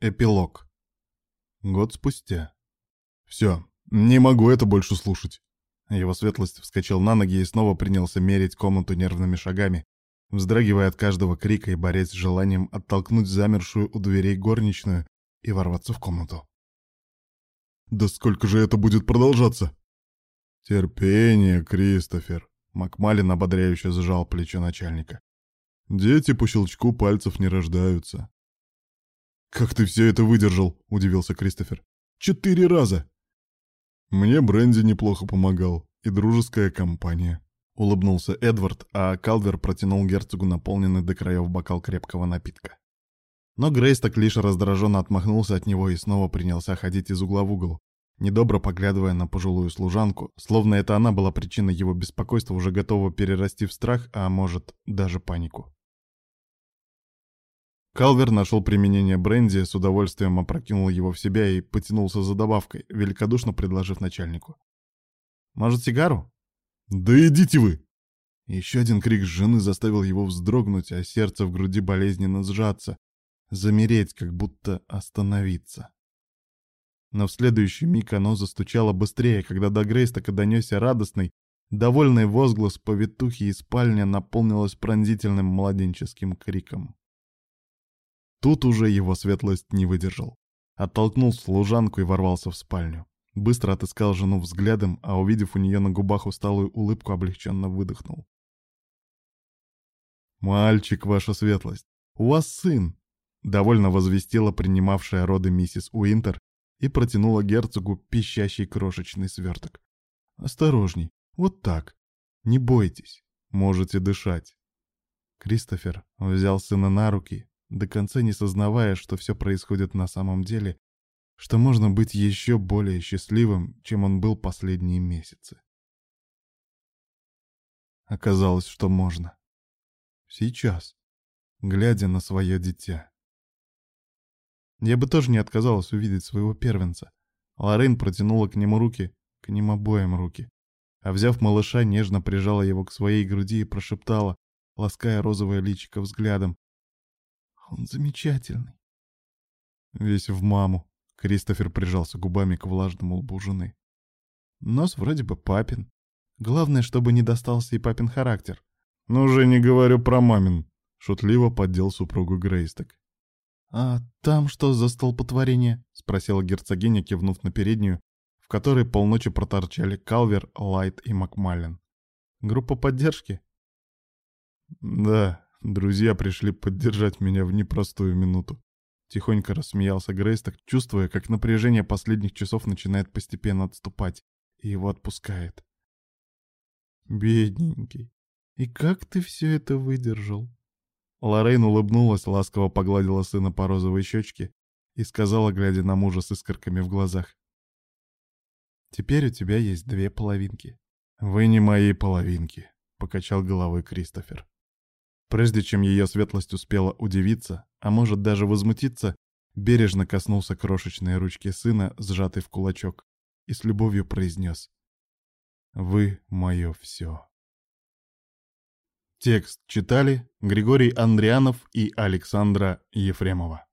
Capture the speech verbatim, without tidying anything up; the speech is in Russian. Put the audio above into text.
Эпилог. Год спустя. «Все, не могу это больше слушать». Его светлость вскочил на ноги и снова принялся мерить комнату нервными шагами, вздрагивая от каждого крика и борясь с желанием оттолкнуть замершую у дверей горничную и ворваться в комнату. «Да сколько же это будет продолжаться?» «Терпение, Кристофер», — Макмалин ободряюще сжал плечо начальника. «Дети по щелчку пальцев не рождаются». «Как ты все это выдержал?» — удивился Кристофер. «Четыре раза!» «Мне бренди неплохо помогал, и дружеская компания», — улыбнулся Эдвард, а Калвер протянул герцогу наполненный до краев бокал крепкого напитка. Но Грейсток лишь раздраженно отмахнулся от него и снова принялся ходить из угла в угол, недобро поглядывая на пожилую служанку, словно это она была причиной его беспокойства, уже готова перерасти в страх, а может, даже панику. Калвер нашел применение бренди, с удовольствием опрокинул его в себя и потянулся за добавкой, великодушно предложив начальнику. «Может, сигару?» «Да идите вы!» Еще один крик жены заставил его вздрогнуть, а сердце в груди болезненно сжаться, замереть, как будто остановиться. Но в следующий миг оно застучало быстрее, когда до Грейстока донесся радостный, довольный возглас повитухи, и спальня наполнилась пронзительным младенческим криком. Тут уже его светлость не выдержал. Оттолкнул служанку и ворвался в спальню. Быстро отыскал жену взглядом, а увидев у нее на губах усталую улыбку, облегченно выдохнул. «Мальчик, ваша светлость, у вас сын!» — довольно возвестила принимавшая роды миссис Уинтер и протянула герцогу пищащий крошечный сверток. «Осторожней, вот так. Не бойтесь, можете дышать». Кристофер взял сына на руки, до конца не сознавая, что все происходит на самом деле, что можно быть еще более счастливым, чем он был последние месяцы. Оказалось, что можно. Сейчас, глядя на свое дитя. Я бы тоже не отказалась увидеть своего первенца. Лоррейн протянула к нему руки, к ним обоим руки, а взяв малыша, нежно прижала его к своей груди и прошептала, лаская розовое личико взглядом: «Он замечательный». Весь в маму. Кристофер прижался губами к влажному лбу жены. Нос вроде бы папин. Главное, чтобы не достался и папин характер. «Ну уже не говорю про мамин», — шутливо поддел супругу Грейсток. «А там что за столпотворение?» — спросила герцогиня, кивнув на переднюю, в которой полночи проторчали Калвер, Лайт и Макмаллен. «Группа поддержки?» «Да». Друзья пришли поддержать меня в непростую минуту. Тихонько рассмеялся Грейсток, чувствуя, как напряжение последних часов начинает постепенно отступать, и его отпускает. «Бедненький, и как ты все это выдержал?» Лоррейн улыбнулась, ласково погладила сына по розовой щечке и сказала, глядя на мужа с искорками в глазах: «Теперь у тебя есть две половинки». «Вы не мои половинки», — покачал головой Кристофер. Прежде чем ее светлость успела удивиться, а может даже возмутиться, бережно коснулся крошечной ручки сына, сжатой в кулачок, и с любовью произнес: «Вы мое все». Текст читали Григорий Андрианов и Александра Ефремова.